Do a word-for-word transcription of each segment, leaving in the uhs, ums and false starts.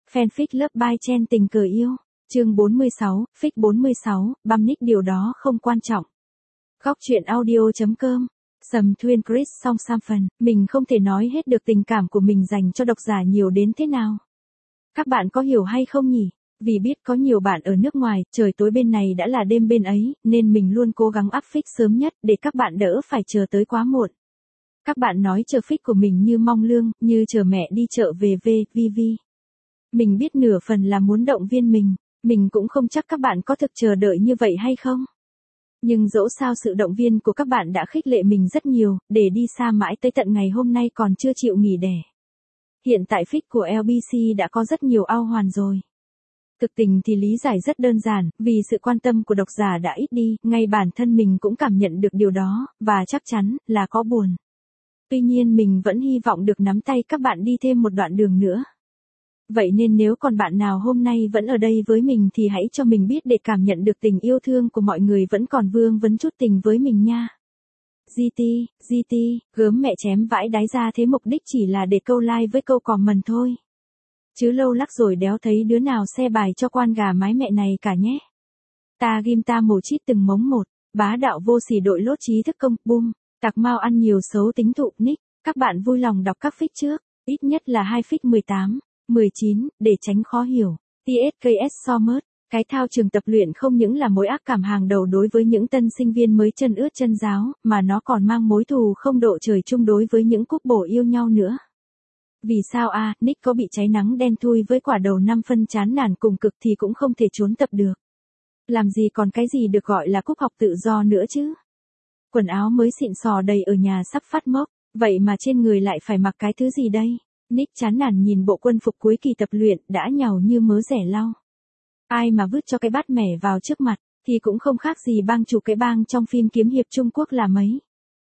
Fanfic Love by Chen tình cờ yêu. Chương bốn mươi sáu, Fic bốn mươi sáu, băm nick điều đó không quan trọng. Góc truyện audio.com. Sầm Thuyên Chris song sam phần, mình không thể nói hết được tình cảm của mình dành cho độc giả nhiều đến thế nào. Các bạn có hiểu hay không nhỉ? Vì biết có nhiều bạn ở nước ngoài, trời tối bên này đã là đêm bên ấy, nên mình luôn cố gắng up fic sớm nhất để các bạn đỡ phải chờ tới quá muộn. Các bạn nói chờ fic của mình như mong lương, như chờ mẹ đi chợ về v, vi vi. Mình biết nửa phần là muốn động viên mình, mình cũng không chắc các bạn có thực chờ đợi như vậy hay không. Nhưng dẫu sao sự động viên của các bạn đã khích lệ mình rất nhiều, để đi xa mãi tới tận ngày hôm nay còn chưa chịu nghỉ đẻ. Hiện tại fic của lờ bê xê đã có rất nhiều ao hoàn rồi. Thực tình thì lý giải rất đơn giản, vì sự quan tâm của độc giả đã ít đi, ngay bản thân mình cũng cảm nhận được điều đó, và chắc chắn là có buồn. Tuy nhiên mình vẫn hy vọng được nắm tay các bạn đi thêm một đoạn đường nữa. Vậy nên nếu còn bạn nào hôm nay vẫn ở đây với mình thì hãy cho mình biết để cảm nhận được tình yêu thương của mọi người vẫn còn vương vấn chút tình với mình nha. giê tê, giê tê, gớm mẹ chém vãi đái ra thế mục đích chỉ là để câu like với câu comment thôi. Chứ lâu lắc rồi đéo thấy đứa nào xe bài cho quan gà mái mẹ này cả nhé. Ta ghim ta mổ chít từng mống một, bá đạo vô sỉ đội lốt trí thức công, boom, tạc mau ăn nhiều xấu tính thụ nick, các bạn vui lòng đọc các fic trước, ít nhất là hai fic mười tám, mười chín, để tránh khó hiểu. tê ét ca ét Somers, cái thao trường tập luyện không những là mối ác cảm hàng đầu đối với những tân sinh viên mới chân ướt chân ráo, mà nó còn mang mối thù không độ trời chung đối với những couple yêu nhau nữa. Vì sao a, à, Nick có bị cháy nắng đen thui với quả đầu năm phân chán nản cùng cực thì cũng không thể trốn tập được. Làm gì còn cái gì được gọi là cúp học tự do nữa chứ. Quần áo mới xịn sò đầy ở nhà sắp phát mốc, vậy mà trên người lại phải mặc cái thứ gì đây? Nick chán nản nhìn bộ quân phục cuối kỳ tập luyện đã nhàu như mớ rẻ lau. Ai mà vứt cho cái bát mẻ vào trước mặt, thì cũng không khác gì bang chủ cái bang trong phim kiếm hiệp Trung Quốc là mấy.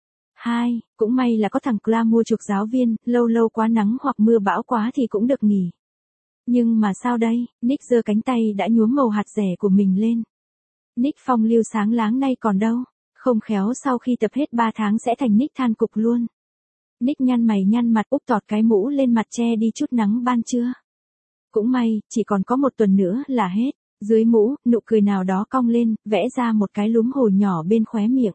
Hai, cũng may là có thằng Cla mua chuộc giáo viên, lâu lâu quá nắng hoặc mưa bão quá thì cũng được nghỉ. Nhưng mà sao đây, Nick giơ cánh tay đã nhuốm màu hạt rẻ của mình lên. Nick phong lưu sáng láng nay còn đâu, không khéo sau khi tập hết ba tháng sẽ thành Nick than cục luôn. Nick nhăn mày nhăn mặt úp tọt cái mũ lên mặt che đi chút nắng ban trưa. Cũng may, chỉ còn có một tuần nữa là hết, dưới mũ, nụ cười nào đó cong lên, vẽ ra một cái lúm hổ nhỏ bên khóe miệng.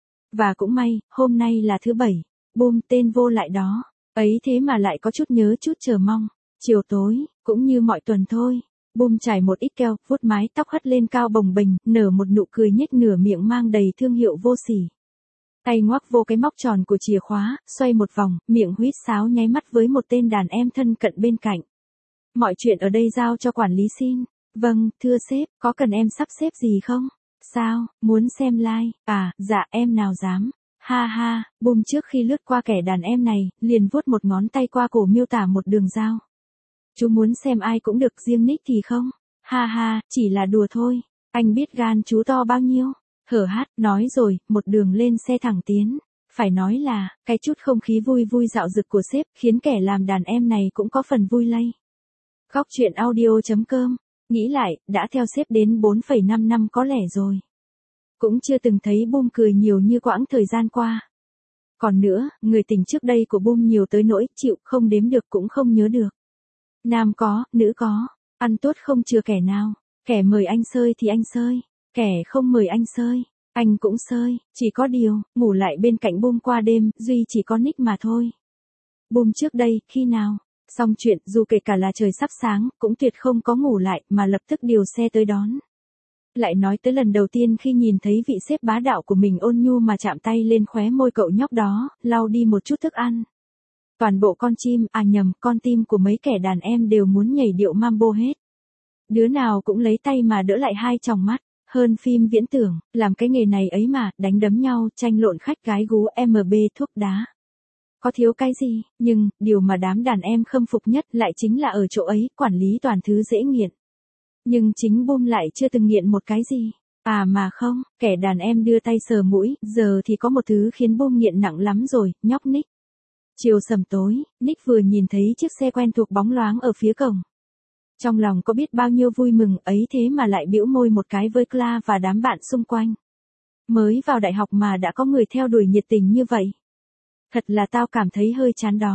Và cũng may, hôm nay là thứ bảy, boom tên vô lại đó, ấy thế mà lại có chút nhớ chút chờ mong. Chiều tối, cũng như mọi tuần thôi, boom trải một ít keo, vuốt mái tóc hất lên cao bồng bềnh, nở một nụ cười nhếch nửa miệng mang đầy thương hiệu vô sỉ. Tay ngoắc vô cái móc tròn của chìa khóa, xoay một vòng, miệng huýt sáo nháy mắt với một tên đàn em thân cận bên cạnh. Mọi chuyện ở đây giao cho quản lý xin. Vâng, thưa sếp, có cần em sắp xếp gì không? Sao, muốn xem like? À, dạ em nào dám. Ha ha, boom trước khi lướt qua kẻ đàn em này, liền vuốt một ngón tay qua cổ miêu tả một đường dao. Chú muốn xem ai cũng được, riêng Nick thì không. Ha ha, chỉ là đùa thôi. Anh biết gan chú to bao nhiêu? Hở hát, nói rồi, một đường lên xe thẳng tiến. Phải nói là, cái chút không khí vui vui dạo dực của sếp, khiến kẻ làm đàn em này cũng có phần vui lây. Góc truyện audio.com. Nghĩ lại, đã theo sếp đến bốn phẩy năm năm có lẽ rồi. Cũng chưa từng thấy boom cười nhiều như quãng thời gian qua. Còn nữa, người tình trước đây của boom nhiều tới nỗi chịu không đếm được cũng không nhớ được. Nam có, nữ có, ăn tốt không chừa kẻ nào. Kẻ mời anh sơi thì anh sơi, kẻ không mời anh sơi, anh cũng sơi. Chỉ có điều, ngủ lại bên cạnh boom qua đêm, duy chỉ có Nick mà thôi. Boom trước đây, khi nào? Xong chuyện, dù kể cả là trời sắp sáng, cũng tuyệt không có ngủ lại, mà lập tức điều xe tới đón. Lại nói tới lần đầu tiên khi nhìn thấy vị sếp bá đạo của mình ôn nhu mà chạm tay lên khóe môi cậu nhóc đó, lau đi một chút thức ăn. Toàn bộ con chim, à nhầm, con tim của mấy kẻ đàn em đều muốn nhảy điệu mambo hết. Đứa nào cũng lấy tay mà đỡ lại hai tròng mắt, hơn phim viễn tưởng, làm cái nghề này ấy mà, đánh đấm nhau, tranh lộn khách gái gú em bê thuốc đá. Có thiếu cái gì, nhưng, điều mà đám đàn em khâm phục nhất lại chính là ở chỗ ấy, quản lý toàn thứ dễ nghiện. Nhưng chính boom lại chưa từng nghiện một cái gì. À mà không, kẻ đàn em đưa tay sờ mũi, giờ thì có một thứ khiến boom nghiện nặng lắm rồi, nhóc Nick. Chiều sầm tối, Nick vừa nhìn thấy chiếc xe quen thuộc bóng loáng ở phía cổng. Trong lòng có biết bao nhiêu vui mừng ấy thế mà lại bĩu môi một cái với Cla và đám bạn xung quanh. Mới vào đại học mà đã có người theo đuổi nhiệt tình như vậy. Thật là tao cảm thấy hơi chán đó.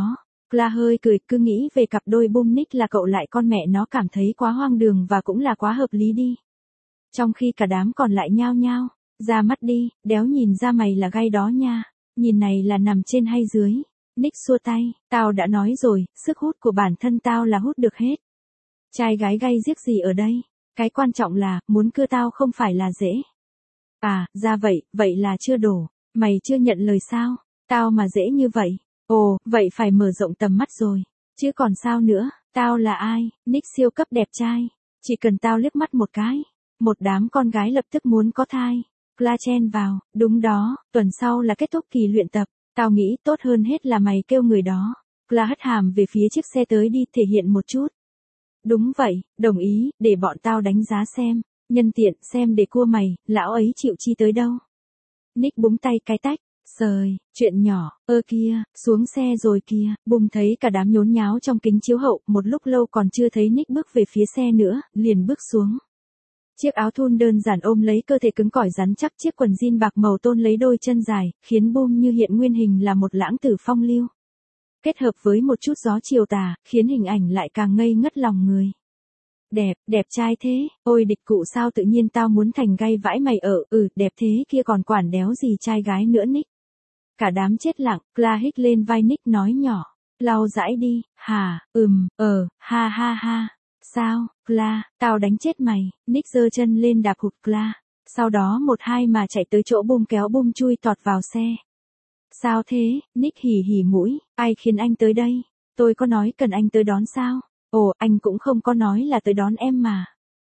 Cla hơi cười, cứ nghĩ về cặp đôi Boom Nick là cậu lại con mẹ nó cảm thấy quá hoang đường và cũng là quá hợp lý đi. Trong khi cả đám còn lại nhao nhao, ra mắt đi, đéo nhìn ra mày là gay đó nha, nhìn này là nằm trên hay dưới. Nick xua tay, tao đã nói rồi, sức hút của bản thân tao là hút được hết. Trai gái gay giếc gì ở đây, cái quan trọng là, muốn cưa tao không phải là dễ. À, ra vậy, vậy là chưa đổ, mày chưa nhận lời sao, tao mà dễ như vậy. Ồ, vậy phải mở rộng tầm mắt rồi, chứ còn sao nữa, tao là ai, Nick siêu cấp đẹp trai, chỉ cần tao liếc mắt một cái, một đám con gái lập tức muốn có thai. Cla chen vào, đúng đó, tuần sau là kết thúc kỳ luyện tập, tao nghĩ tốt hơn hết là mày kêu người đó. Cla hất hàm về phía chiếc xe tới đi thể hiện một chút. Đúng vậy, đồng ý, để bọn tao đánh giá xem, nhân tiện xem để cua mày, lão ấy chịu chi tới đâu. Nick búng tay cái tách. Sời, chuyện nhỏ, ơ kia, xuống xe rồi kia, Boom thấy cả đám nhốn nháo trong kính chiếu hậu, một lúc lâu còn chưa thấy Nick bước về phía xe nữa, liền bước xuống. Chiếc áo thun đơn giản ôm lấy cơ thể cứng cỏi rắn chắc, chiếc quần jean bạc màu tôn lấy đôi chân dài, khiến Boom như hiện nguyên hình là một lãng tử phong lưu. Kết hợp với một chút gió chiều tà, khiến hình ảnh lại càng ngây ngất lòng người. Đẹp, đẹp trai thế, ôi địch cụ sao tự nhiên tao muốn thành gay vãi mày ở, ừ, đẹp thế kia còn quản đéo gì trai gái nữa Nick. Cả đám chết lặng, Cla hít lên vai Nick nói nhỏ, lau dãi đi, hà, ừm, ờ, ha ha ha. Sao, Cla, tao đánh chết mày, Nick giơ chân lên đạp hụt Cla, sau đó một hai mà chạy tới chỗ Boom kéo Boom chui tọt vào xe. Sao thế, Nick hỉ hỉ mũi, ai khiến anh tới đây, tôi có nói cần anh tới đón sao? Ồ, anh cũng không có nói là tới đón em mà.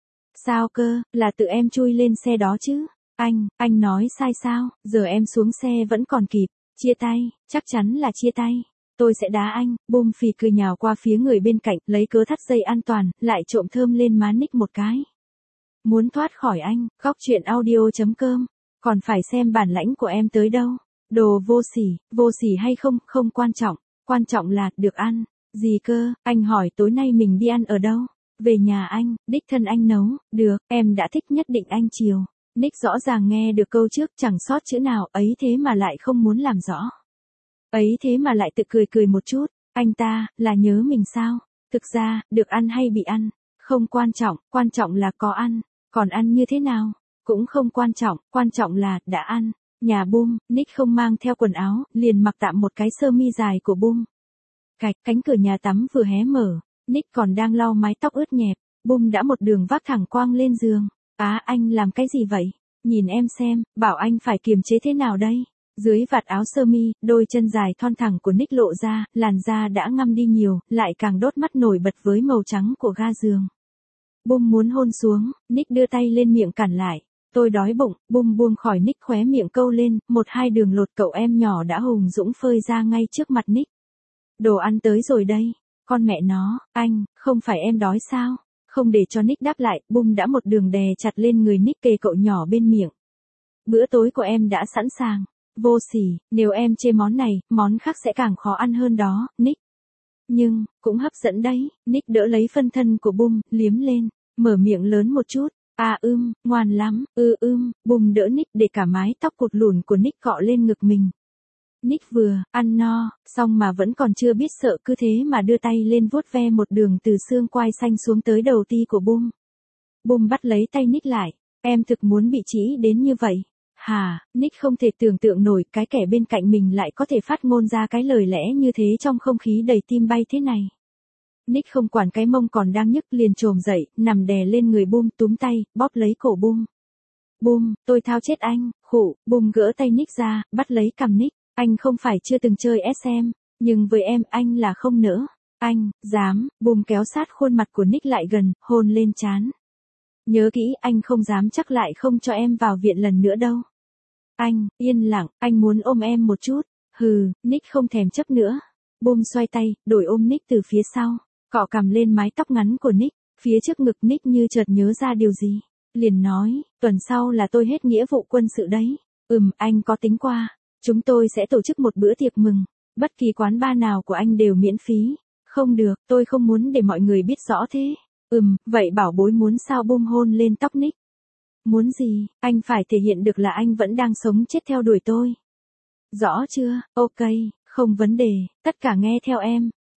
Sao cơ, là tự em chui lên xe đó chứ? Anh, anh nói sai sao, giờ em xuống xe vẫn còn kịp, chia tay, chắc chắn là chia tay. Tôi sẽ đá anh, Boom phì cười nhào qua phía người bên cạnh, lấy cớ thắt dây an toàn, lại trộm thơm lên má Nick một cái. Muốn thoát khỏi anh, góc chuyện audio chấm com, còn phải xem bản lãnh của em tới đâu. Đồ vô sỉ, vô sỉ hay không, không quan trọng, quan trọng là, được ăn. Gì cơ, anh hỏi tối nay mình đi ăn ở đâu? Về nhà anh, đích thân anh nấu, được, em đã thích nhất định anh chiều. Nick rõ ràng nghe được câu trước chẳng sót chữ nào, ấy thế mà lại không muốn làm rõ. Ấy thế mà lại tự cười cười một chút, anh ta, là nhớ mình sao? Thực ra, được ăn hay bị ăn, không quan trọng, quan trọng là có ăn, còn ăn như thế nào? Cũng không quan trọng, quan trọng là, đã ăn. Nhà Boom, Nick không mang theo quần áo, liền mặc tạm một cái sơ mi dài của Boom. Cạch, cánh cửa nhà tắm vừa hé mở, Nick còn đang lau mái tóc ướt nhẹp, Boom đã một đường vác thẳng quang lên giường. Á, anh làm cái gì vậy? Nhìn em xem, bảo anh phải kiềm chế thế nào đây? Dưới vạt áo sơ mi, đôi chân dài thon thẳng của Nick lộ ra, làn da đã ngăm đi nhiều, lại càng đốt mắt nổi bật với màu trắng của ga giường. Boom muốn hôn xuống, Nick đưa tay lên miệng cản lại. Tôi đói bụng, Boom buông khỏi Nick khóe miệng câu lên, một hai đường lột cậu em nhỏ đã hùng dũng phơi ra ngay trước mặt Nick. Đồ ăn tới rồi đây, con mẹ nó, anh, không phải em đói sao? Không để cho Nick đáp lại, Boom đã một đường đè chặt lên người Nick kề cậu nhỏ bên miệng. Bữa tối của em đã sẵn sàng, vô sỉ, nếu em chê món này, món khác sẽ càng khó ăn hơn đó, Nick. Nhưng, cũng hấp dẫn đấy, Nick đỡ lấy phân thân của Boom, liếm lên, mở miệng lớn một chút. À ưm, ngoan lắm, ư ưm, Boom đỡ Nick để cả mái tóc cụt lùn của Nick cọ lên ngực mình. Nick vừa, ăn no, xong mà vẫn còn chưa biết sợ cứ thế mà đưa tay lên vuốt ve một đường từ xương quai xanh xuống tới đầu ti của Boom. Boom bắt lấy tay Nick lại, em thực muốn bị chỉ đến như vậy. Hà, Nick không thể tưởng tượng nổi cái kẻ bên cạnh mình lại có thể phát ngôn ra cái lời lẽ như thế trong không khí đầy tim bay thế này. Nick không quản cái mông còn đang nhức liền trồm dậy, nằm đè lên người Boom túm tay, bóp lấy cổ Boom. Boom, tôi thao chết anh, khụ, Boom gỡ tay Nick ra, bắt lấy cằm Nick. Anh không phải chưa từng chơi ét em, nhưng với em anh là không nỡ. Anh, dám, Boom kéo sát khuôn mặt của Nick lại gần, hôn lên trán. Nhớ kỹ anh không dám chắc lại không cho em vào viện lần nữa đâu. Anh, yên lặng, anh muốn ôm em một chút. Hừ, Nick không thèm chấp nữa. Boom xoay tay, đổi ôm Nick từ phía sau, cọ cằm lên mái tóc ngắn của Nick, phía trước ngực Nick như chợt nhớ ra điều gì. Liền nói, tuần sau là tôi hết nghĩa vụ quân sự đấy. Ừm, anh có tính qua. Chúng tôi sẽ tổ chức một bữa tiệc mừng, bất kỳ quán bar nào của anh đều miễn phí. Không được, tôi không muốn để mọi người biết rõ thế. Ừm, vậy bảo bối muốn sao? Boom hôn lên tóc Nick. Muốn gì, anh phải thể hiện được là anh vẫn đang sống chết theo đuổi tôi. Rõ chưa, ok, không vấn đề, tất cả nghe theo em.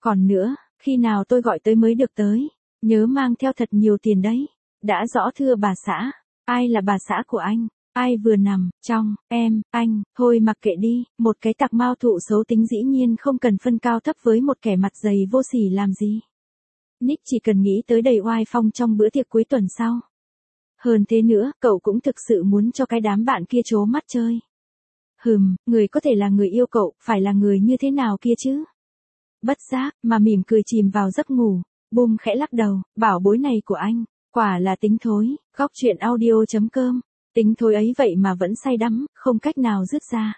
Còn nữa, khi nào tôi gọi tới mới được tới? Nhớ mang theo thật nhiều tiền đấy. Đã rõ thưa bà xã. Ai là bà xã của anh? Ai vừa nằm, trong, em, anh, thôi mặc kệ đi, một cái tặc mao thụ xấu tính dĩ nhiên không cần phân cao thấp với một kẻ mặt dày vô sỉ làm gì. Nick chỉ cần nghĩ tới đầy oai phong trong bữa tiệc cuối tuần sau. Hơn thế nữa, cậu cũng thực sự muốn cho cái đám bạn kia trố mắt chơi. Hừm, người có thể là người yêu cậu, phải là người như thế nào kia chứ? Bất giác, mà mỉm cười chìm vào giấc ngủ. Bum khẽ lắc đầu, bảo bối này của anh, quả là tính thối, góc chuyện audio.com. Tính thối ấy vậy mà vẫn say đắm, không cách nào dứt ra.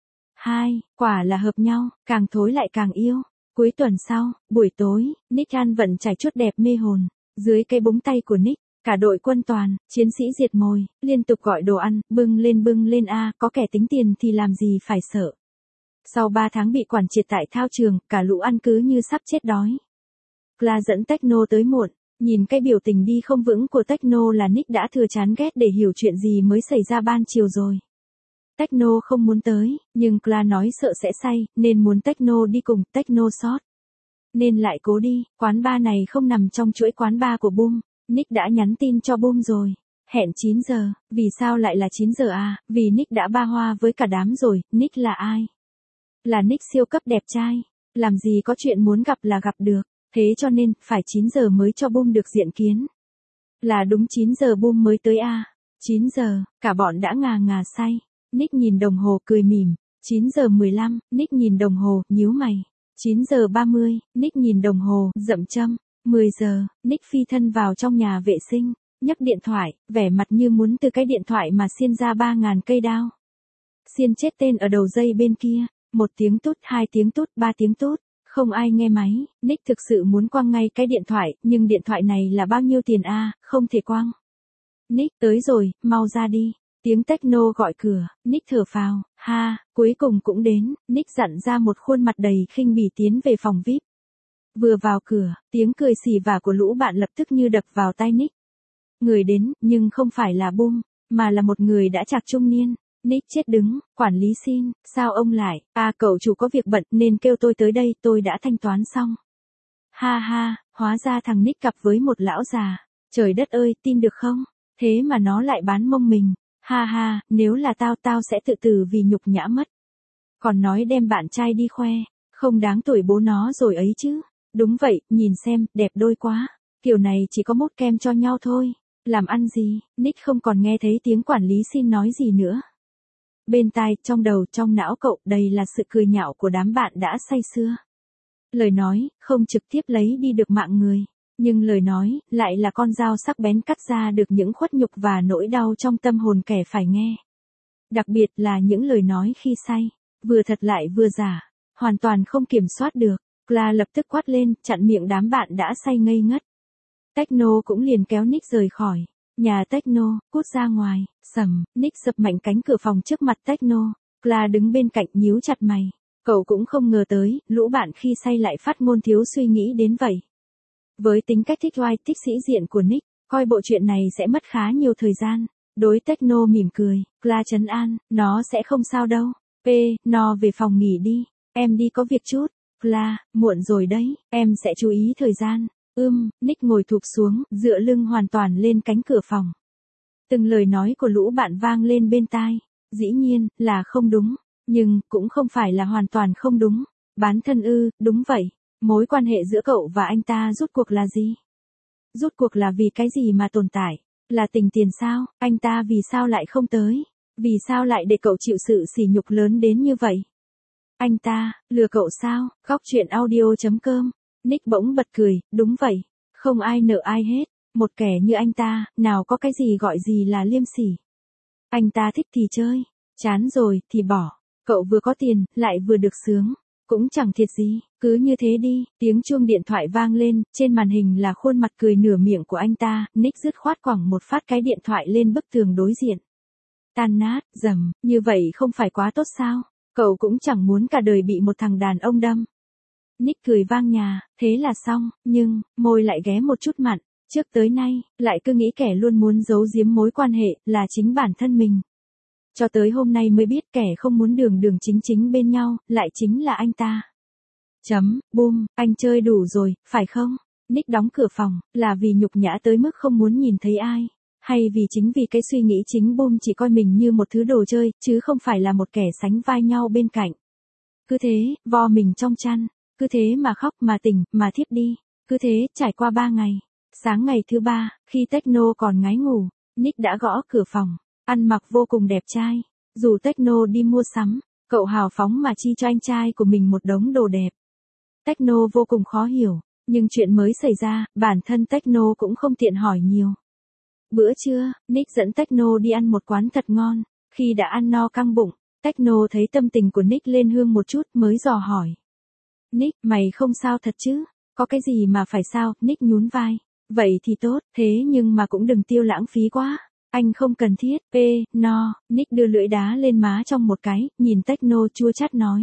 Hai, quả là hợp nhau, càng thối lại càng yêu. Cuối tuần sau, buổi tối, Nick ăn vận trải chuốt đẹp mê hồn. Dưới cây búng tay của Nick, cả đội quân toàn, chiến sĩ diệt mồi, liên tục gọi đồ ăn, bưng lên bưng lên a, có kẻ tính tiền thì làm gì phải sợ. Sau ba tháng bị quản triệt tại thao trường, cả lũ ăn cứ như sắp chết đói. Cla dẫn Techno tới muộn, nhìn cái biểu tình đi không vững của Techno là Nick đã thừa chán ghét để hiểu chuyện gì mới xảy ra ban chiều rồi. Techno không muốn tới, nhưng Cla nói sợ sẽ say, nên muốn Techno đi cùng, Techno sót. Nên lại cố đi, quán bar này không nằm trong chuỗi quán bar của Boom. Nick đã nhắn tin cho Boom rồi. Hẹn chín giờ, vì sao lại là chín giờ à, vì Nick đã ba hoa với cả đám rồi, Nick là ai? Là Nick siêu cấp đẹp trai, làm gì có chuyện muốn gặp là gặp được, thế cho nên, phải chín giờ mới cho Boom được diện kiến. Là đúng chín giờ Boom mới tới à, chín giờ, cả bọn đã ngà ngà say, Nick nhìn đồng hồ cười mỉm, chín giờ mười lăm, Nick nhìn đồng hồ, nhíu mày, chín giờ ba mươi, Nick nhìn đồng hồ, dậm châm, mười giờ, Nick phi thân vào trong nhà vệ sinh, nhấc điện thoại, vẻ mặt như muốn từ cái điện thoại mà xiên ra ba ngàn cây đao. Xiên chết tên ở đầu dây bên kia. Một tiếng tút, hai tiếng tút, ba tiếng tút, không ai nghe máy, Nick thực sự muốn quăng ngay cái điện thoại, nhưng điện thoại này là bao nhiêu tiền a, à, không thể quăng. Nick tới rồi, mau ra đi. Tiếng Techno gọi cửa, Nick thở phào, ha, cuối cùng cũng đến, Nick dặn ra một khuôn mặt đầy khinh bỉ tiến về phòng vi ai pi. Vừa vào cửa, tiếng cười xì vả của lũ bạn lập tức như đập vào tai Nick. Người đến, nhưng không phải là Boom, mà là một người đã trạc trung niên. Nick chết đứng, quản lý xin, sao ông lại, à cậu chủ có việc bận nên kêu tôi tới đây, tôi đã thanh toán xong. Ha ha, hóa ra thằng Nick cặp với một lão già, trời đất ơi, tin được không, thế mà nó lại bán mông mình, ha ha, nếu là tao tao sẽ tự tử vì nhục nhã mất. Còn nói đem bạn trai đi khoe, không đáng tuổi bố nó rồi ấy chứ, đúng vậy, nhìn xem, đẹp đôi quá, kiểu này chỉ có mốt kem cho nhau thôi, làm ăn gì, Nick không còn nghe thấy tiếng quản lý xin nói gì nữa. Bên tai, trong đầu, trong não cậu đầy là sự cười nhạo của đám bạn đã say sưa. Lời nói, không trực tiếp lấy đi được mạng người, nhưng lời nói, lại là con dao sắc bén cắt ra được những khuất nhục và nỗi đau trong tâm hồn kẻ phải nghe. Đặc biệt là những lời nói khi say, vừa thật lại vừa giả, hoàn toàn không kiểm soát được. Cla lập tức quát lên, chặn miệng đám bạn đã say ngây ngất. Techno cũng liền kéo Nick rời khỏi. Nhà Techno, cút ra ngoài, sầm, Nick sập mạnh cánh cửa phòng trước mặt Techno, Cla đứng bên cạnh nhíu chặt mày. Cậu cũng không ngờ tới, lũ bạn khi say lại phát ngôn thiếu suy nghĩ đến vậy. Với tính cách thích oai thích sĩ diện của Nick, coi bộ chuyện này sẽ mất khá nhiều thời gian. Đối Techno mỉm cười, Cla trấn an, nó sẽ không sao đâu. P, nó về phòng nghỉ đi, em đi có việc chút. Cla, muộn rồi đấy, em sẽ chú ý thời gian. Ưm, Nick ngồi thụp xuống, dựa lưng hoàn toàn lên cánh cửa phòng. Từng lời nói của lũ bạn vang lên bên tai. Dĩ nhiên, là không đúng. Nhưng, cũng không phải là hoàn toàn không đúng. Bán thân ư, đúng vậy. Mối quan hệ giữa cậu và anh ta rút cuộc là gì? Rút cuộc là vì cái gì mà tồn tại? Là tình tiền sao? Anh ta vì sao lại không tới? Vì sao lại để cậu chịu sự sỉ nhục lớn đến như vậy? Anh ta, lừa cậu sao? Góc chuyện audio.com. Nick bỗng bật cười, đúng vậy. Không ai nợ ai hết. Một kẻ như anh ta, nào có cái gì gọi gì là liêm sỉ. Anh ta thích thì chơi. Chán rồi, thì bỏ. Cậu vừa có tiền, lại vừa được sướng. Cũng chẳng thiệt gì, cứ như thế đi. Tiếng chuông điện thoại vang lên, trên màn hình là khuôn mặt cười nửa miệng của anh ta. Nick dứt khoát quẳng một phát cái điện thoại lên bức tường đối diện. Tan nát, dầm, như vậy không phải quá tốt sao? Cậu cũng chẳng muốn cả đời bị một thằng đàn ông đâm. Nick cười vang nhà, thế là xong, nhưng, môi lại ghé một chút mặn. Trước tới nay, lại cứ nghĩ kẻ luôn muốn giấu giếm mối quan hệ, là chính bản thân mình. Cho tới hôm nay mới biết kẻ không muốn đường đường chính chính bên nhau, lại chính là anh ta. Chấm, Boom, anh chơi đủ rồi, phải không? Nick đóng cửa phòng, là vì nhục nhã tới mức không muốn nhìn thấy ai? Hay vì chính vì cái suy nghĩ chính Boom chỉ coi mình như một thứ đồ chơi, chứ không phải là một kẻ sánh vai nhau bên cạnh? Cứ thế, vo mình trong chăn. Cứ thế mà khóc mà tỉnh, mà thiếp đi. Cứ thế, trải qua ba ngày. Sáng ngày thứ ba, khi Techno còn ngái ngủ, Nick đã gõ cửa phòng. Ăn mặc vô cùng đẹp trai. Dù Techno đi mua sắm, cậu hào phóng mà chi cho anh trai của mình một đống đồ đẹp. Techno vô cùng khó hiểu, nhưng chuyện mới xảy ra, bản thân Techno cũng không tiện hỏi nhiều. Bữa trưa, Nick dẫn Techno đi ăn một quán thật ngon. Khi đã ăn no căng bụng, Techno thấy tâm tình của Nick lên hương một chút mới dò hỏi. Nick, mày không sao thật chứ? Có cái gì mà phải sao? Nick nhún vai. Vậy thì tốt, thế nhưng mà cũng đừng tiêu lãng phí quá. Anh không cần thiết. Ê, no, Nick đưa lưỡi đá lên má trong một cái, nhìn Techno chua chát nói.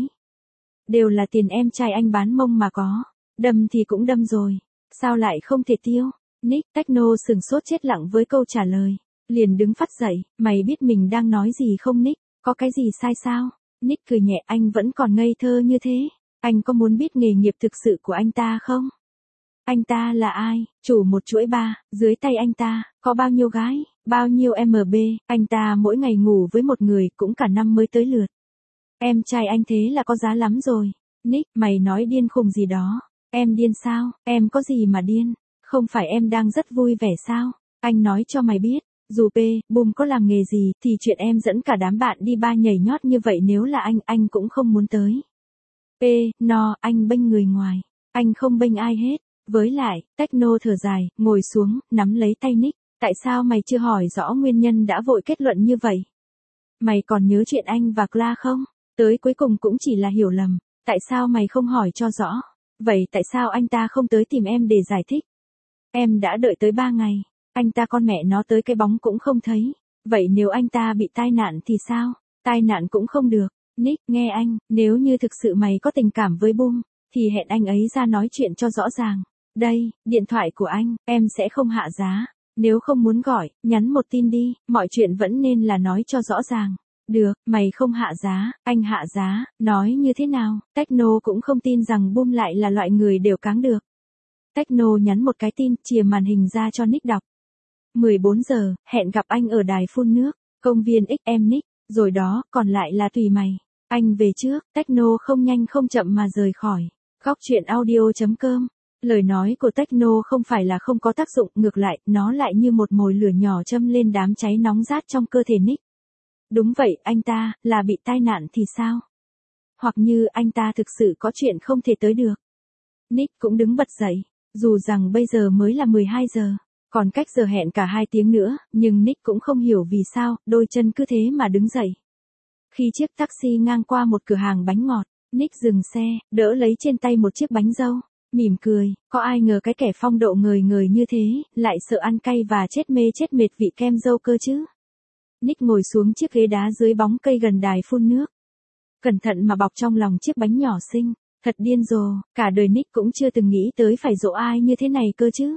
Đều là tiền em trai anh bán mông mà có. Đâm thì cũng đâm rồi. Sao lại không thể tiêu? Nick, Techno sừng sốt chết lặng với câu trả lời. Liền đứng phắt dậy, mày biết mình đang nói gì không Nick? Có cái gì sai sao? Nick cười nhẹ, anh vẫn còn ngây thơ như thế. Anh có muốn biết nghề nghiệp thực sự của anh ta không? Anh ta là ai? Chủ một chuỗi bar, dưới tay anh ta, có bao nhiêu gái, bao nhiêu em bê, anh ta mỗi ngày ngủ với một người cũng cả năm mới tới lượt. Em trai anh thế là có giá lắm rồi. Nick, mày nói điên khùng gì đó. Em điên sao? Em có gì mà điên? Không phải em đang rất vui vẻ sao? Anh nói cho mày biết, dù P, Boom có làm nghề gì, thì chuyện em dẫn cả đám bạn đi bar nhảy nhót như vậy nếu là anh, anh cũng không muốn tới. P, no, anh bênh người ngoài. Anh không bênh ai hết. Với lại, Techno thở dài, ngồi xuống, nắm lấy tay Nick. Tại sao mày chưa hỏi rõ nguyên nhân đã vội kết luận như vậy? Mày còn nhớ chuyện anh và Cla không? Tới cuối cùng cũng chỉ là hiểu lầm. Tại sao mày không hỏi cho rõ? Vậy tại sao anh ta không tới tìm em để giải thích? Em đã đợi tới ba ngày. Anh ta con mẹ nó tới cái bóng cũng không thấy. Vậy nếu anh ta bị tai nạn thì sao? Tai nạn cũng không được. Nick, nghe anh, nếu như thực sự mày có tình cảm với Boom, thì hẹn anh ấy ra nói chuyện cho rõ ràng. Đây, điện thoại của anh, em sẽ không hạ giá. Nếu không muốn gọi, nhắn một tin đi, mọi chuyện vẫn nên là nói cho rõ ràng. Được, mày không hạ giá, anh hạ giá, nói như thế nào? Techno cũng không tin rằng Boom lại là loại người đều cáng được. Techno nhắn một cái tin, chìa màn hình ra cho Nick đọc. mười bốn giờ, hẹn gặp anh ở đài phun nước, công viên ích em Nick, rồi đó, còn lại là tùy mày. Anh về trước, Techno không nhanh không chậm mà rời khỏi. Góc truyện audio chấm com. Lời nói của Techno không phải là không có tác dụng, ngược lại, nó lại như một mồi lửa nhỏ châm lên đám cháy nóng rát trong cơ thể Nick. Đúng vậy, anh ta, là bị tai nạn thì sao? Hoặc như anh ta thực sự có chuyện không thể tới được. Nick cũng đứng bật dậy, dù rằng bây giờ mới là mười hai giờ, còn cách giờ hẹn cả hai tiếng nữa, nhưng Nick cũng không hiểu vì sao, đôi chân cứ thế mà đứng dậy. Khi chiếc taxi ngang qua một cửa hàng bánh ngọt, Nick dừng xe, đỡ lấy trên tay một chiếc bánh dâu, mỉm cười, có ai ngờ cái kẻ phong độ ngời ngời như thế, lại sợ ăn cay và chết mê chết mệt vị kem dâu cơ chứ. Nick ngồi xuống chiếc ghế đá dưới bóng cây gần đài phun nước. Cẩn thận mà bọc trong lòng chiếc bánh nhỏ xinh, thật điên rồ, cả đời Nick cũng chưa từng nghĩ tới phải dỗ ai như thế này cơ chứ.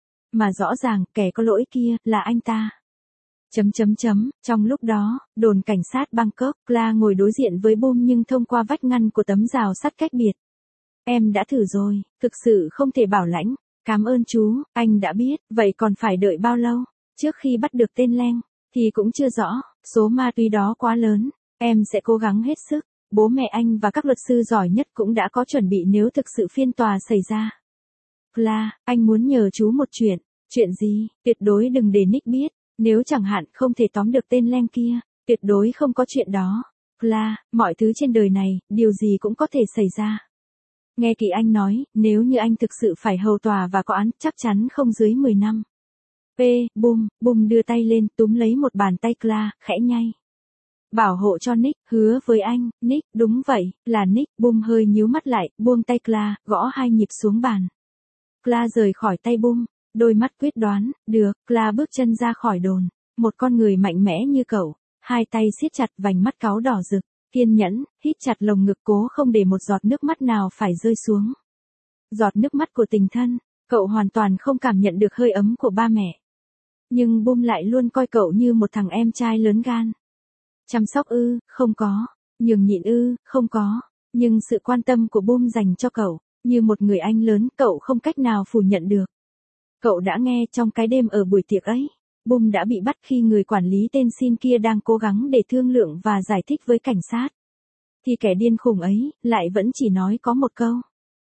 Mà rõ ràng, kẻ có lỗi kia, là anh ta. Chấm chấm chấm, trong lúc đó, đồn cảnh sát Bangkok, Cla ngồi đối diện với Boom nhưng thông qua vách ngăn của tấm rào sắt cách biệt. Em đã thử rồi, thực sự không thể bảo lãnh. Cảm ơn chú, anh đã biết, vậy còn phải đợi bao lâu? Trước khi bắt được tên Leng, thì cũng chưa rõ, số ma túy đó quá lớn, em sẽ cố gắng hết sức. Bố mẹ anh và các luật sư giỏi nhất cũng đã có chuẩn bị nếu thực sự phiên tòa xảy ra. Cla, anh muốn nhờ chú một chuyện. Chuyện gì? Tuyệt đối đừng để Nick biết. Nếu chẳng hạn không thể tóm được tên Leng kia, tuyệt đối không có chuyện đó. Cla, mọi thứ trên đời này, điều gì cũng có thể xảy ra. Nghe kỹ anh nói, nếu như anh thực sự phải hầu tòa và có án, chắc chắn không dưới mười năm. P, Boom, Boom đưa tay lên, túm lấy một bàn tay Cla, khẽ nhay. Bảo hộ cho Nick, hứa với anh, Nick, đúng vậy, là Nick. Boom hơi nhíu mắt lại, buông tay Cla, gõ hai nhịp xuống bàn. Cla rời khỏi tay Boom, đôi mắt quyết đoán, được. Cla bước chân ra khỏi đồn, một con người mạnh mẽ như cậu, hai tay siết chặt vành mắt cáu đỏ rực, kiên nhẫn, hít chặt lồng ngực cố không để một giọt nước mắt nào phải rơi xuống. Giọt nước mắt của tình thân, cậu hoàn toàn không cảm nhận được hơi ấm của ba mẹ. Nhưng Boom lại luôn coi cậu như một thằng em trai lớn gan. Chăm sóc ư, không có. Nhường nhịn ư, không có. Nhưng sự quan tâm của Boom dành cho cậu, như một người anh lớn, cậu không cách nào phủ nhận được. Cậu đã nghe trong cái đêm ở buổi tiệc ấy, Boom đã bị bắt khi người quản lý tên Shin kia đang cố gắng để thương lượng và giải thích với cảnh sát. Thì kẻ điên khùng ấy, lại vẫn chỉ nói có một câu.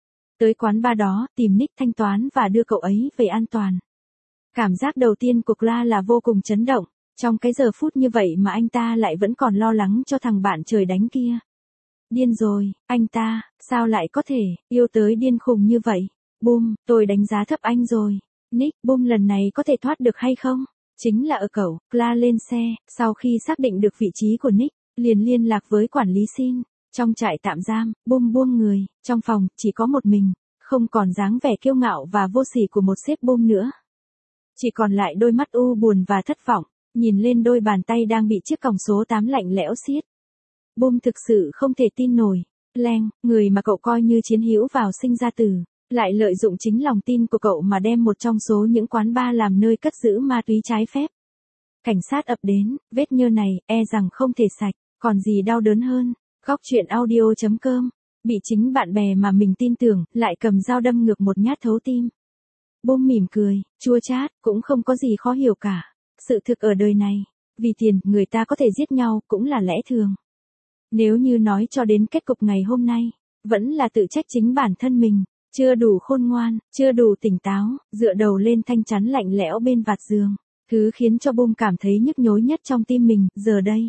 Tới quán bar đó, tìm Nick thanh toán và đưa cậu ấy về an toàn. Cảm giác đầu tiên của Clark là vô cùng chấn động, trong cái giờ phút như vậy mà anh ta lại vẫn còn lo lắng cho thằng bạn trời đánh kia. Điên rồi, anh ta, sao lại có thể, yêu tới điên khùng như vậy? Boom, tôi đánh giá thấp anh rồi. Nick, Boom lần này có thể thoát được hay không? Chính là ở cậu. Clark lên xe, sau khi xác định được vị trí của Nick, liền liên lạc với quản lý Shin. Trong trại tạm giam, Boom buông người, trong phòng, chỉ có một mình, không còn dáng vẻ kiêu ngạo và vô sỉ của một sếp Boom nữa. Chỉ còn lại đôi mắt u buồn và thất vọng, nhìn lên đôi bàn tay đang bị chiếc còng số tám lạnh lẽo siết. Boom thực sự không thể tin nổi. Leng, người mà cậu coi như chiến hữu vào sinh ra tử, lại lợi dụng chính lòng tin của cậu mà đem một trong số những quán bar làm nơi cất giữ ma túy trái phép. Cảnh sát ập đến, vết nhơ này, e rằng không thể sạch, còn gì đau đớn hơn. Góc truyện audio chấm com, bị chính bạn bè mà mình tin tưởng, lại cầm dao đâm ngược một nhát thấu tim. Boom mỉm cười, chua chát, cũng không có gì khó hiểu cả. Sự thực ở đời này, vì tiền, người ta có thể giết nhau, cũng là lẽ thường. Nếu như nói cho đến kết cục ngày hôm nay, vẫn là tự trách chính bản thân mình, chưa đủ khôn ngoan, chưa đủ tỉnh táo, dựa đầu lên thanh chắn lạnh lẽo bên vạt giường. Thứ khiến cho Boom cảm thấy nhức nhối nhất trong tim mình, giờ đây,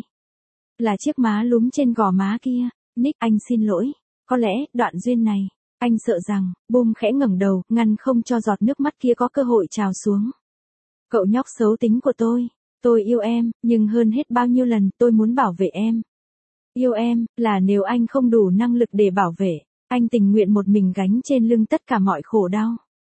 là chiếc má lúm trên gò má kia. Nick, anh xin lỗi. Có lẽ, đoạn duyên này, anh sợ rằng, Boom khẽ ngẩng đầu, ngăn không cho giọt nước mắt kia có cơ hội trào xuống. Cậu nhóc xấu tính của tôi, tôi yêu em, nhưng hơn hết bao nhiêu lần tôi muốn bảo vệ em. Yêu em, là nếu anh không đủ năng lực để bảo vệ, anh tình nguyện một mình gánh trên lưng tất cả mọi khổ đau.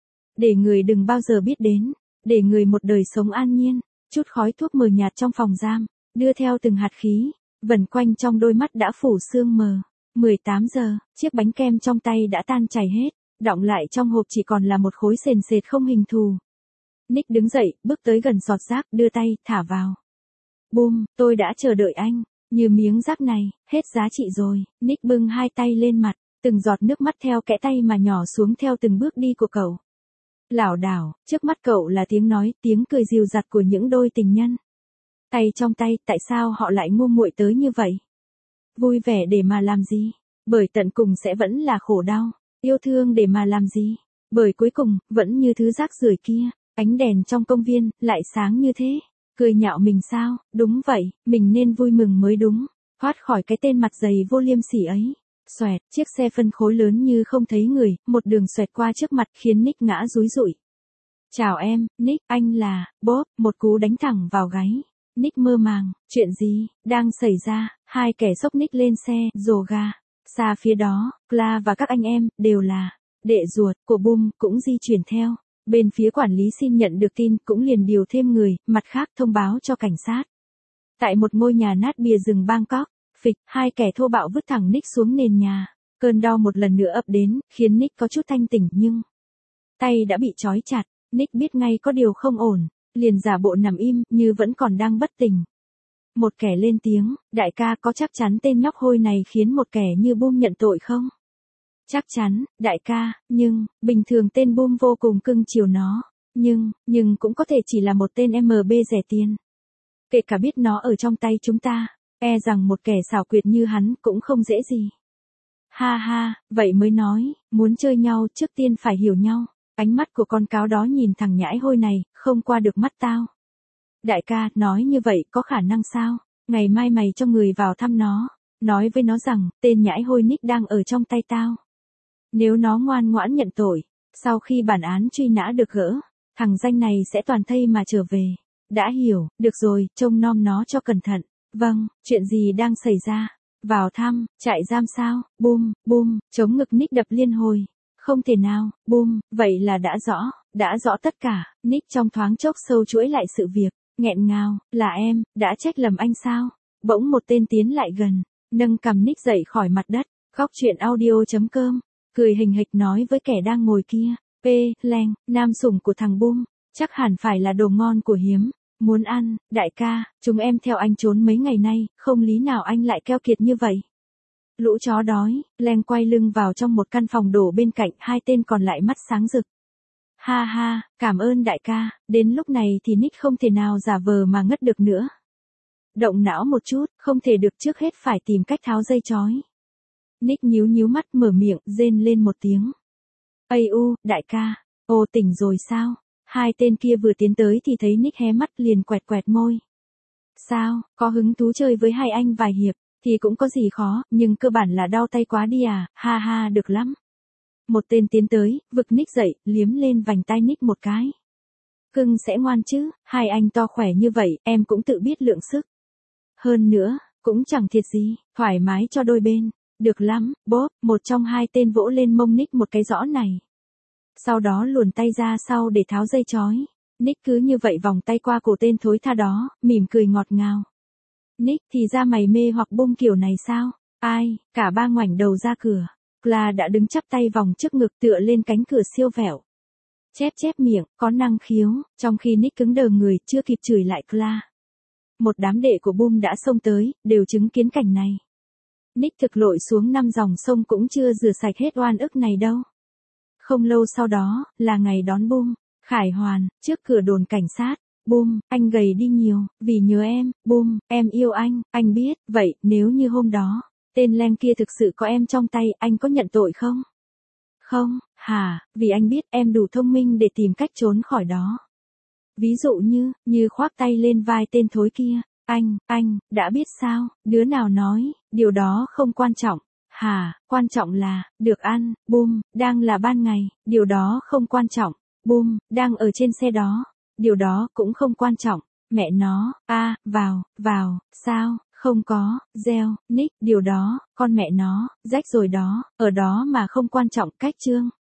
Để người đừng bao giờ biết đến, để người một đời sống an nhiên. Chút khói thuốc mờ nhạt trong phòng giam, đưa theo từng hạt khí, vần quanh trong đôi mắt đã phủ sương mờ. mười tám giờ, chiếc bánh kem trong tay đã tan chảy hết, đọng lại trong hộp chỉ còn là một khối sền sệt không hình thù. Nick đứng dậy, bước tới gần giọt rác, đưa tay, thả vào. Boom, tôi đã chờ đợi anh, như miếng rác này, hết giá trị rồi. Nick bưng hai tay lên mặt, từng giọt nước mắt theo kẽ tay mà nhỏ xuống theo từng bước đi của cậu. Lảo đảo, trước mắt cậu là tiếng nói, tiếng cười dịu dặt của những đôi tình nhân. Tay trong tay, tại sao họ lại ngu muội tới như vậy? Vui vẻ để mà làm gì? Bởi tận cùng sẽ vẫn là khổ đau. Yêu thương để mà làm gì? Bởi cuối cùng, vẫn như thứ rác rưởi kia. Ánh đèn trong công viên, lại sáng như thế. Cười nhạo mình sao? Đúng vậy, mình nên vui mừng mới đúng. Thoát khỏi cái tên mặt dày vô liêm sỉ ấy. Xoẹt, chiếc xe phân khối lớn như không thấy người, một đường xoẹt qua trước mặt khiến Nick ngã rúi rụi. Chào em, Nick, anh là, Bob, một cú đánh thẳng vào gáy. Nick mơ màng, chuyện gì, đang xảy ra, hai kẻ xốc Nick lên xe, rồ ga. Xa phía đó, Clark và các anh em, đều là, đệ ruột, của Boom, cũng di chuyển theo. Bên phía quản lý Shin nhận được tin, cũng liền điều thêm người, mặt khác thông báo cho cảnh sát. Tại một ngôi nhà nát bìa rừng Bangkok, phịch, hai kẻ thô bạo vứt thẳng Nick xuống nền nhà. Cơn đau một lần nữa ập đến, khiến Nick có chút thanh tỉnh nhưng tay đã bị trói chặt. Nick biết ngay có điều không ổn, liền giả bộ nằm im, như vẫn còn đang bất tỉnh. Một kẻ lên tiếng, đại ca có chắc chắn tên nhóc hôi này khiến một kẻ như Boom nhận tội không? Chắc chắn, đại ca, nhưng, bình thường tên Boom vô cùng cưng chiều nó, nhưng, nhưng cũng có thể chỉ là một tên em bê rẻ tiền. Kể cả biết nó ở trong tay chúng ta, e rằng một kẻ xảo quyệt như hắn cũng không dễ gì. Ha ha, vậy mới nói, muốn chơi nhau trước tiên phải hiểu nhau. Ánh mắt của con cáo đó nhìn thằng nhãi hôi này, không qua được mắt tao. Đại ca, nói như vậy có khả năng sao? Ngày mai mày cho người vào thăm nó, nói với nó rằng, tên nhãi hôi Nick đang ở trong tay tao. Nếu nó ngoan ngoãn nhận tội, sau khi bản án truy nã được gỡ, thằng danh này sẽ toàn thây mà trở về. Đã hiểu, được rồi, trông nom nó cho cẩn thận. Vâng, chuyện gì đang xảy ra? Vào thăm, trại giam sao? Boom, boom, chống ngực Nick đập liên hồi. Không thể nào, Boom, vậy là đã rõ, đã rõ tất cả. Nick trong thoáng chốc sâu chuỗi lại sự việc, nghẹn ngào, là em, đã trách lầm anh sao? Bỗng một tên tiến lại gần, nâng cằm Nick dậy khỏi mặt đất. Góc truyện audio chấm com, cười hình hịch nói với kẻ đang ngồi kia. P, Leng, nam sủng của thằng Boom, chắc hẳn phải là đồ ngon của hiếm. Muốn ăn, đại ca, chúng em theo anh trốn mấy ngày nay, không lý nào anh lại keo kiệt như vậy. Lũ chó đói, Len quay lưng vào trong một căn phòng đổ bên cạnh, hai tên còn lại mắt sáng rực. Ha ha, cảm ơn đại ca, đến lúc này thì Nick không thể nào giả vờ mà ngất được nữa. Động não một chút, không thể được, trước hết phải tìm cách tháo dây chói. Nick nhíu nhíu mắt mở miệng, rên lên một tiếng. Ây u, đại ca, ô tỉnh rồi sao? Hai tên kia vừa tiến tới thì thấy Nick hé mắt liền quẹt quẹt môi. Sao, có hứng thú chơi với hai anh vài hiệp, thì cũng có gì khó, nhưng cơ bản là đau tay quá đi à, ha ha được lắm. Một tên tiến tới, vực Nick dậy, liếm lên vành tai Nick một cái. Cưng sẽ ngoan chứ, hai anh to khỏe như vậy, em cũng tự biết lượng sức. Hơn nữa, cũng chẳng thiệt gì, thoải mái cho đôi bên. Được lắm, bốp, một trong hai tên vỗ lên mông Nick một cái rõ này. Sau đó luồn tay ra sau để tháo dây chói. Nick cứ như vậy vòng tay qua cổ tên thối tha đó, mỉm cười ngọt ngào. Nick, thì ra mày mê hoặc bung kiểu này sao? Ai, cả ba ngoảnh đầu ra cửa. Cla đã đứng chắp tay vòng trước ngực tựa lên cánh cửa siêu vẹo. Chép chép miệng, có năng khiếu, trong khi Nick cứng đờ người, chưa kịp chửi lại Cla. Một đám đệ của Boom đã xông tới, đều chứng kiến cảnh này. Nick thực lội xuống năm dòng sông cũng chưa rửa sạch hết oan ức này đâu. Không lâu sau đó, là ngày đón Boom. Khải Hoàn, trước cửa đồn cảnh sát. Boom, anh gầy đi nhiều, vì nhớ em. Boom, em yêu anh, anh biết. Vậy, nếu như hôm đó, tên Len kia thực sự có em trong tay, anh có nhận tội không? Không, hả, vì anh biết em đủ thông minh để tìm cách trốn khỏi đó. Ví dụ như, như khoác tay lên vai tên thối kia. Anh, anh, đã biết sao, đứa nào nói, điều đó không quan trọng. Hả, quan trọng là, được ăn. Boom, đang là ban ngày, điều đó không quan trọng. Boom, đang ở trên xe đó, điều đó cũng không quan trọng. Mẹ nó, a à, vào, vào, sao, không có, gieo, Nick, điều đó, con mẹ nó, rách rồi đó, ở đó mà không quan trọng, cách chương.